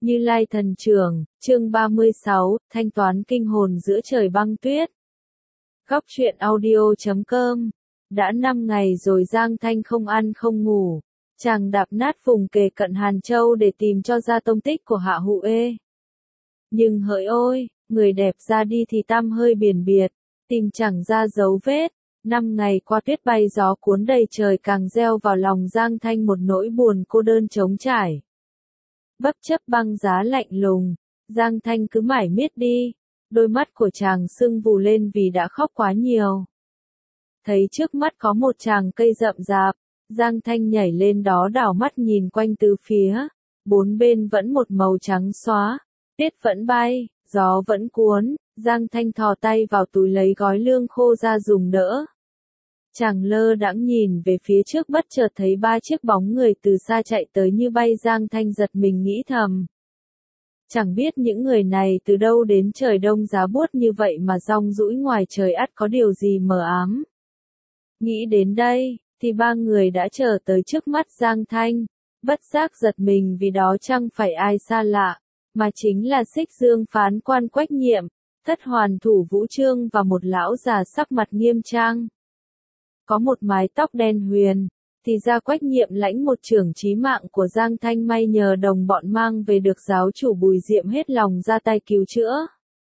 Như Lai Thần Trưởng, chương 36, thanh toán kinh hồn giữa trời băng tuyết. Góc truyện audio.com. Đã 5 ngày rồi Giang Thanh không ăn không ngủ. Chàng đạp nát vùng kề cận Hàn Châu để tìm cho ra tông tích của Hạ Hụ Ê. Nhưng hỡi ôi, người đẹp ra đi thì tăm hơi biển biệt, tìm chẳng ra dấu vết. 5 ngày qua tuyết bay gió cuốn đầy trời càng gieo vào lòng Giang Thanh một nỗi buồn cô đơn trống trải. Bất chấp băng giá lạnh lùng, Giang Thanh cứ mải miết đi, đôi mắt của chàng sưng vù lên vì đã khóc quá nhiều. Thấy trước mắt có một chàng cây rậm rạp, Giang Thanh nhảy lên đó đảo mắt nhìn quanh tứ phía, bốn bên vẫn một màu trắng xóa, tuyết vẫn bay, gió vẫn cuốn, Giang Thanh thò tay vào túi lấy gói lương khô ra dùng đỡ. Chàng lơ đãng nhìn về phía trước bất chợt thấy 3 chiếc bóng người từ xa chạy tới như bay. Giang Thanh giật mình nghĩ thầm. Chẳng biết những người này từ đâu đến, trời đông giá buốt như vậy mà giông dũi ngoài trời ắt có điều gì mờ ám. Nghĩ đến đây, thì 3 người đã trở tới trước mắt Giang Thanh, bất giác giật mình vì đó chẳng phải ai xa lạ, mà chính là Xích Dương phán quan Quách Nhiệm, thất hoàn thủ Vũ Chương và một lão già sắc mặt nghiêm trang. Có một mái tóc đen huyền, thì ra Quách Nhiệm lãnh một chưởng chí mạng của Giang Thanh, may nhờ đồng bọn mang về được giáo chủ Bùi Diệm hết lòng ra tay cứu chữa,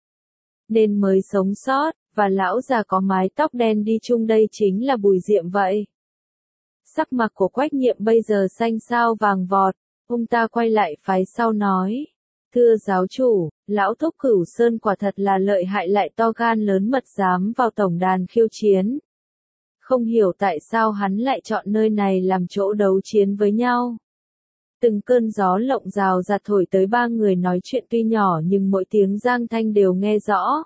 nên mới sống sót, và lão già có mái tóc đen đi chung đây chính là Bùi Diệm vậy. Sắc mặt của Quách Nhiệm bây giờ xanh xao vàng vọt, ông ta quay lại phái sau nói, thưa giáo chủ, lão thúc Cửu Sơn quả thật là lợi hại lại to gan lớn mật dám vào tổng đàn khiêu chiến. Không hiểu tại sao hắn lại chọn nơi này làm chỗ đấu chiến với nhau. Từng cơn gió lộng rào rạt thổi tới 3 người nói chuyện tuy nhỏ nhưng mỗi tiếng Giang Thanh đều nghe rõ.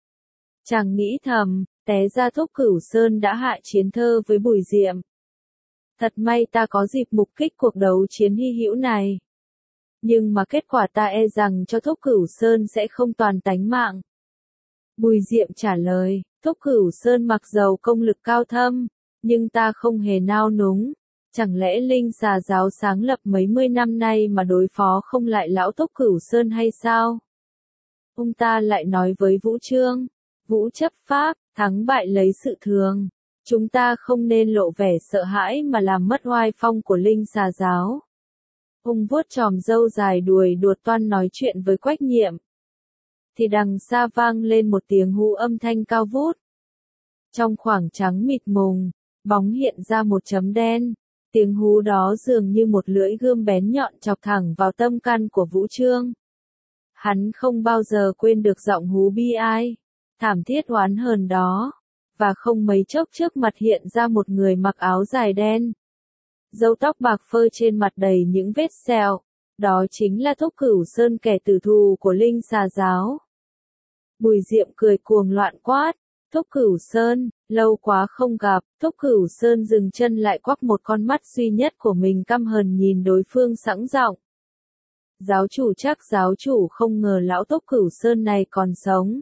Chàng nghĩ thầm, té ra thúc Cửu Sơn đã hạ chiến thơ với Bùi Diệm. Thật may ta có dịp mục kích cuộc đấu chiến hy hữu này. Nhưng mà kết quả ta e rằng cho thúc Cửu Sơn sẽ không toàn tánh mạng. Bùi Diệm trả lời, thúc Cửu Sơn mặc dầu công lực cao thâm, nhưng ta không hề nao núng. Chẳng lẽ Linh Xà giáo sáng lập mấy mươi năm nay mà đối phó không lại lão thúc Cửu Sơn hay sao? Ông ta lại nói với Vũ Chương, Vũ chấp pháp, thắng bại lấy sự thường. Chúng ta không nên lộ vẻ sợ hãi mà làm mất oai phong của Linh Xà giáo. Ông vuốt chòm râu dài đuổi đuột toan nói chuyện với Quách Nhiệm. Thì đằng xa vang lên một tiếng hú âm thanh cao vút. Trong khoảng trắng mịt mùng, bóng hiện ra một chấm đen. Tiếng hú đó dường như một lưỡi gươm bén nhọn chọc thẳng vào tâm can của Vũ Chương. Hắn không bao giờ quên được giọng hú bi ai, thảm thiết oán hờn đó. Và không mấy chốc trước mặt hiện ra một người mặc áo dài đen. Râu tóc bạc phơ trên mặt đầy những vết sẹo. Đó chính là thúc Cửu Sơn, kẻ tử thù của Linh Xà giáo. Bùi Diệm cười cuồng loạn quát, thúc Cửu Sơn, lâu quá không gặp. Thúc Cửu Sơn dừng chân lại quắc một con mắt duy nhất của mình căm hờn nhìn đối phương sẵn giọng. Giáo chủ, chắc giáo chủ không ngờ lão thúc Cửu Sơn này còn sống.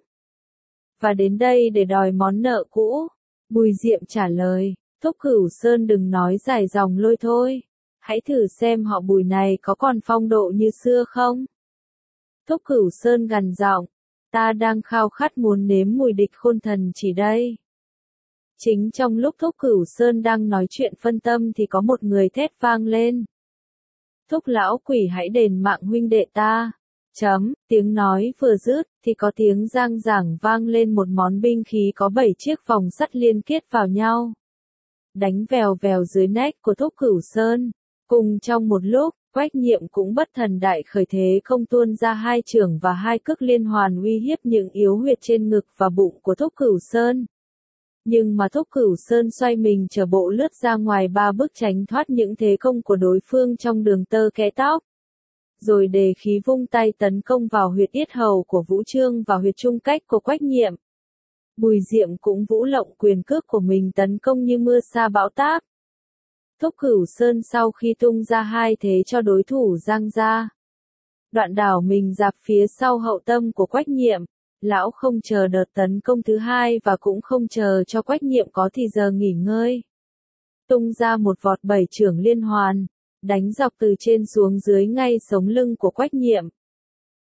Và đến đây để đòi món nợ cũ. Bùi Diệm trả lời, thúc Cửu Sơn đừng nói dài dòng lôi thôi. Hãy thử xem họ Bùi này có còn phong độ như xưa không? Thúc Cửu Sơn gằn giọng, ta đang khao khát muốn nếm mùi địch khôn thần chỉ đây. Chính trong lúc thúc Cửu Sơn đang nói chuyện phân tâm thì có một người thét vang lên. Thúc lão quỷ hãy đền mạng huynh đệ ta. Tiếng nói vừa dứt thì có tiếng giang giảng vang lên, một món binh khí có 7 chiếc vòng sắt liên kết vào nhau. Đánh vèo vèo dưới nách của thúc Cửu Sơn. Cùng trong một lúc, Quách Nhiệm cũng bất thần đại khởi thế không tuôn ra 2 chưởng và 2 cước liên hoàn uy hiếp những yếu huyệt trên ngực và bụng của thúc Cửu Sơn. Nhưng mà thúc Cửu Sơn xoay mình trở bộ lướt ra ngoài 3 bước tránh thoát những thế công của đối phương trong đường tơ kẽ tóc. Rồi đề khí vung tay tấn công vào huyệt yết hầu của Vũ Chương và huyệt trung cách của Quách Nhiệm. Bùi Diệm cũng vũ lộng quyền cước của mình tấn công như mưa sa bão táp. Thúc Cửu Sơn sau khi tung ra 2 thế cho đối thủ giang ra, đoạn đảo mình dạp phía sau hậu tâm của Quách Nhiệm. Lão không chờ đợt tấn công thứ 2 và cũng không chờ cho Quách Nhiệm có thì giờ nghỉ ngơi. Tung ra một vọt 7 chưởng liên hoàn, đánh dọc từ trên xuống dưới ngay sống lưng của Quách Nhiệm.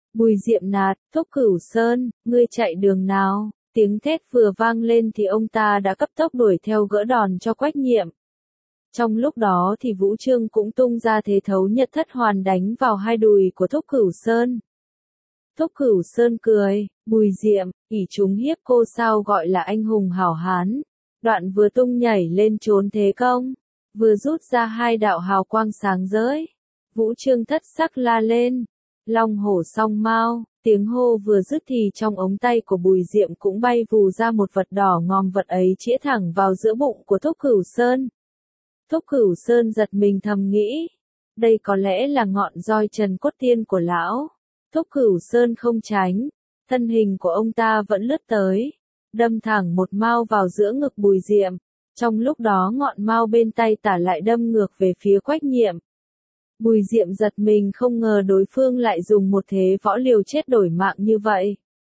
Bùi Diệm nạt, Thúc Cửu Sơn, ngươi chạy đường nào? Tiếng thét vừa vang lên thì ông ta đã cấp tốc đuổi theo gỡ đòn cho Quách Nhiệm. Trong lúc đó thì Vũ Chương cũng tung ra thế thấu nhật thất hoàn đánh vào hai đùi của Thúc Cửu Sơn. Thúc Cửu Sơn cười, Bùi Diệm, ỷ chúng hiếp cô sao gọi là anh hùng hảo hán. Đoạn vừa tung nhảy lên trốn thế công, vừa rút ra hai đạo hào quang sáng rỡ. Vũ Chương thất sắc la lên, long hổ song mao, tiếng hô vừa dứt thì trong ống tay của Bùi Diệm cũng bay vù ra một vật đỏ ngòm, vật ấy chĩa thẳng vào giữa bụng của Thúc Cửu Sơn. Thúc Cửu Sơn giật mình thầm nghĩ, đây có lẽ là ngọn roi Trần Cốt Tiên của lão. Thúc Cửu Sơn không tránh, thân hình của ông ta vẫn lướt tới, đâm thẳng một mao vào giữa ngực Bùi Diệm. Trong lúc đó ngọn mao bên tay tả lại đâm ngược về phía Quách Nhiệm. Bùi Diệm giật mình không ngờ đối phương lại dùng một thế võ liều chết đổi mạng như vậy.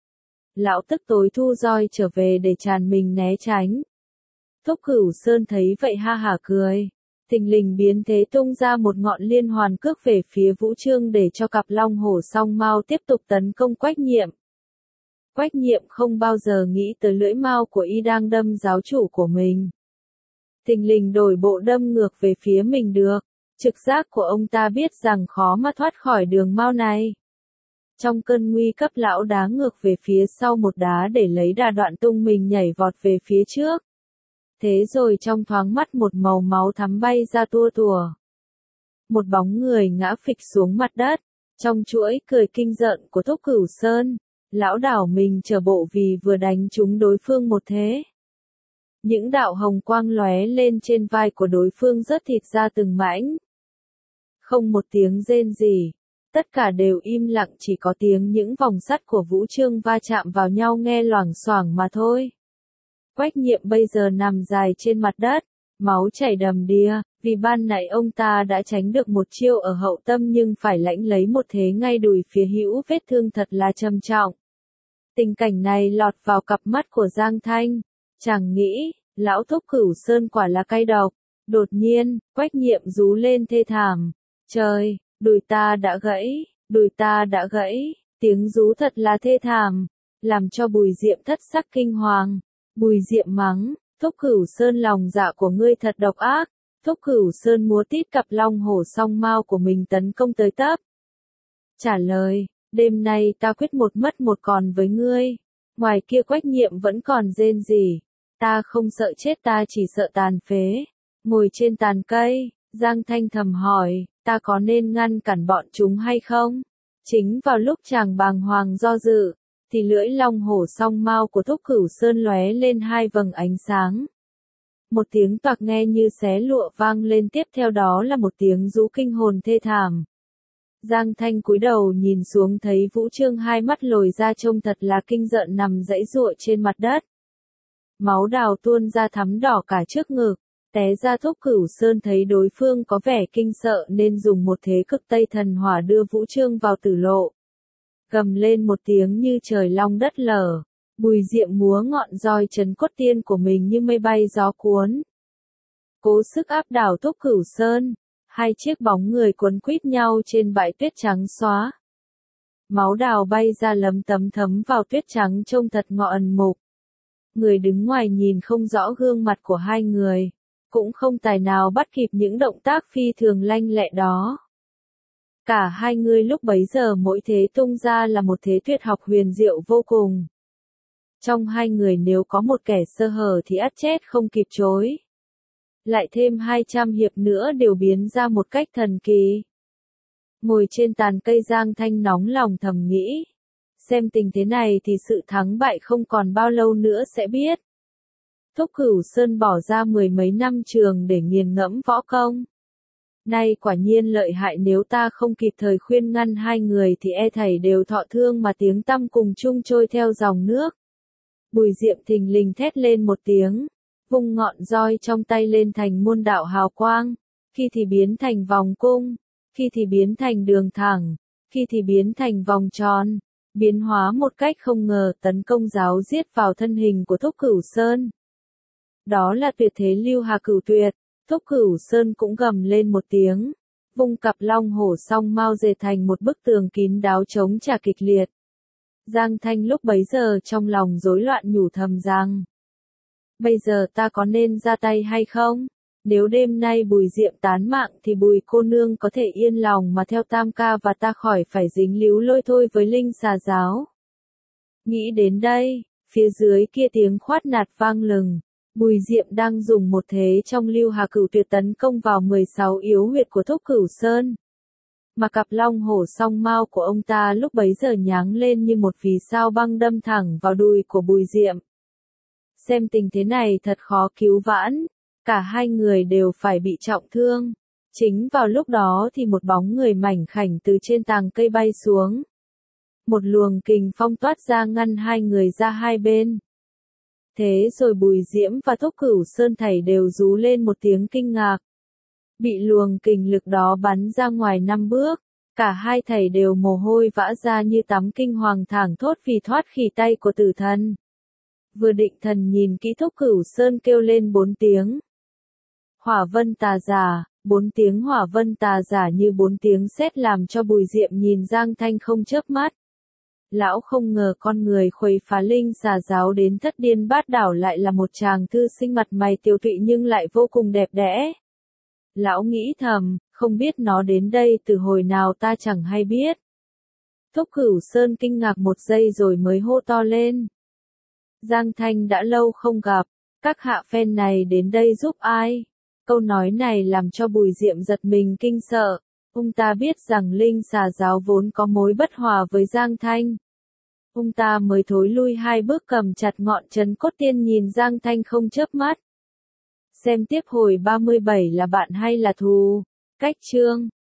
Lão tức tối thu roi trở về để tràn mình né tránh. Thúc Cửu Sơn thấy vậy ha hả cười, thình lình biến thế tung ra một ngọn liên hoàn cước về phía Vũ Chương để cho cặp long hổ song mao tiếp tục tấn công Quách Nhiệm. Quách Nhiệm không bao giờ nghĩ tới lưỡi mao của y đang đâm giáo chủ của mình. Thình lình đổi bộ đâm ngược về phía mình được, trực giác của ông ta biết rằng khó mà thoát khỏi đường mao này. Trong cơn nguy cấp lão đá ngược về phía sau một đá để lấy đà, đoạn tung mình nhảy vọt về phía trước. Thế rồi trong thoáng mắt một màu máu thắm bay ra tua tủa. Một bóng người ngã phịch xuống mặt đất, trong chuỗi cười kinh rợn của Thúc Cửu Sơn, lão đảo mình trở bộ vì vừa đánh trúng đối phương một thế. Những đạo hồng quang lóe lên trên vai của đối phương rớt thịt ra từng mảnh. Không một tiếng rên gì, tất cả đều im lặng, chỉ có tiếng những vòng sắt của Vũ Chương va chạm vào nhau nghe loảng xoảng mà thôi. Quách Nhiệm bây giờ nằm dài trên mặt đất, máu chảy đầm đìa, vì ban nãy ông ta đã tránh được một chiêu ở hậu tâm nhưng phải lãnh lấy một thế ngay đùi phía hữu, vết thương thật là trầm trọng. Tình cảnh này lọt vào cặp mắt của Giang Thanh, chàng nghĩ, lão Thúc Cửu Sơn quả là cay độc. Đột nhiên, Quách Nhiệm rú lên thê thảm, trời, đùi ta đã gãy, đùi ta đã gãy, tiếng rú thật là thê thảm, làm cho Bùi Diệm thất sắc kinh hoàng. Bùi Diệm mắng, Thúc Cửu Sơn, lòng dạ của ngươi thật độc ác. Thúc Cửu Sơn múa tít cặp long hổ song mao của mình tấn công tới tấp. Trả lời, đêm nay ta quyết một mất một còn với ngươi. Ngoài kia Quách Nhiệm vẫn còn rên rỉ, ta không sợ chết, ta chỉ sợ tàn phế. Ngồi trên tàn cây, Giang Thanh thầm hỏi, ta có nên ngăn cản bọn chúng hay không? Chính vào lúc chàng bàng hoàng do dự, thì lưỡi long hổ song mao của Thúc Cửu Sơn lóe lên hai vầng ánh sáng. Một tiếng toạc nghe như xé lụa vang lên, tiếp theo đó là một tiếng rú kinh hồn thê thảm. Giang Thanh cúi đầu nhìn xuống thấy Vũ Chương hai mắt lồi ra trông thật là kinh rợn nằm giãy giụa trên mặt đất. Máu đào tuôn ra thắm đỏ cả trước ngực, té ra. Thúc Cửu Sơn thấy đối phương có vẻ kinh sợ nên dùng một thế cực Tây Thần Hỏa đưa Vũ Chương vào tử lộ. Gầm lên một tiếng như trời long đất lở, Bùi Diệm múa ngọn roi Trấn Cốt Tiên của mình như mây bay gió cuốn. Cố sức áp đảo Thúc Cửu Sơn, hai chiếc bóng người quấn quýt nhau trên bãi tuyết trắng xóa. Máu đào bay ra lấm tấm thấm vào tuyết trắng trông thật ngọ ẩn mục. Người đứng ngoài nhìn không rõ gương mặt của hai người, cũng không tài nào bắt kịp những động tác phi thường lanh lẹ đó. Cả hai người lúc bấy giờ mỗi thế tung ra là một thế tuyệt học huyền diệu vô cùng. Trong hai người nếu có một kẻ sơ hở thì ắt chết không kịp chối. Lại thêm 200 hiệp nữa đều biến ra một cách thần kỳ. Ngồi trên tàn cây, Giang Thanh nóng lòng thầm nghĩ. Xem tình thế này thì sự thắng bại không còn bao lâu nữa sẽ biết. Thúc Cửu Sơn bỏ ra mười mấy năm trường để nghiền ngẫm võ công. Nay quả nhiên lợi hại, nếu ta không kịp thời khuyên ngăn hai người thì e thảy đều thọ thương mà tiếng tăm cùng chung trôi theo dòng nước. Bùi Diệm thình lình thét lên một tiếng, vung ngọn roi trong tay lên thành muôn đạo hào quang, khi thì biến thành vòng cung, khi thì biến thành đường thẳng, khi thì biến thành vòng tròn, biến hóa một cách không ngờ tấn công giáo giết vào thân hình của Thúc Cửu Sơn. Đó là tuyệt thế Lưu Hà Cửu Tuyệt. Thúc Cửu Sơn cũng gầm lên một tiếng, vung cặp long hổ song mao dệt thành một bức tường kín đáo chống trả kịch liệt. Giang Thanh lúc bấy giờ trong lòng rối loạn nhủ thầm rằng, bây giờ ta có nên ra tay hay không? Nếu đêm nay Bùi Diệm tán mạng thì Bùi cô nương có thể yên lòng mà theo Tam ca và ta khỏi phải dính líu lôi thôi với Linh Xà giáo. Nghĩ đến đây, phía dưới kia tiếng khoát nạt vang lừng. Bùi Diệm đang dùng một thế trong Lưu Hà Cửu Tuyệt tấn công vào 16 yếu huyệt của Thúc Cửu Sơn. Mà cặp long hổ song mao của ông ta lúc bấy giờ nháng lên như một vì sao băng đâm thẳng vào đùi của Bùi Diệm. Xem tình thế này thật khó cứu vãn, cả hai người đều phải bị trọng thương. Chính vào lúc đó thì một bóng người mảnh khảnh từ trên tàng cây bay xuống. Một luồng kình phong toát ra ngăn hai người ra hai bên. Thế rồi Bùi Diễm và Thúc Cửu Sơn thảy đều rú lên một tiếng kinh ngạc. Bị luồng kình lực đó bắn ra ngoài 5 bước, cả hai thảy đều mồ hôi vã ra như tắm kinh hoàng thảng thốt vì thoát khỉ tay của tử thần. Vừa định thần nhìn kỹ Thúc Cửu Sơn kêu lên 4 tiếng. Hỏa vân tà giả, 4 tiếng hỏa vân tà giả như 4 tiếng sét làm cho Bùi Diệm nhìn Giang Thanh không chớp mắt. Lão không ngờ con người khuấy phá Linh Xà giáo đến thất điên bát đảo lại là một chàng thư sinh mặt mày tiều tụy nhưng lại vô cùng đẹp đẽ. Lão nghĩ thầm, không biết nó đến đây từ hồi nào ta chẳng hay biết. Thúc Cửu Sơn kinh ngạc một giây rồi mới hô to lên. Giang Thanh đã lâu không gặp, các hạ phen này đến đây giúp ai? Câu nói này làm cho Bùi Diệm giật mình kinh sợ. Ông ta biết rằng Linh Xà giáo vốn có mối bất hòa với Giang Thanh. Ông ta mới thối lui 2 bước cầm chặt ngọn trấn cốt tiên nhìn Giang Thanh không chớp mắt. Xem tiếp hồi 37 là bạn hay là thù. Cách chương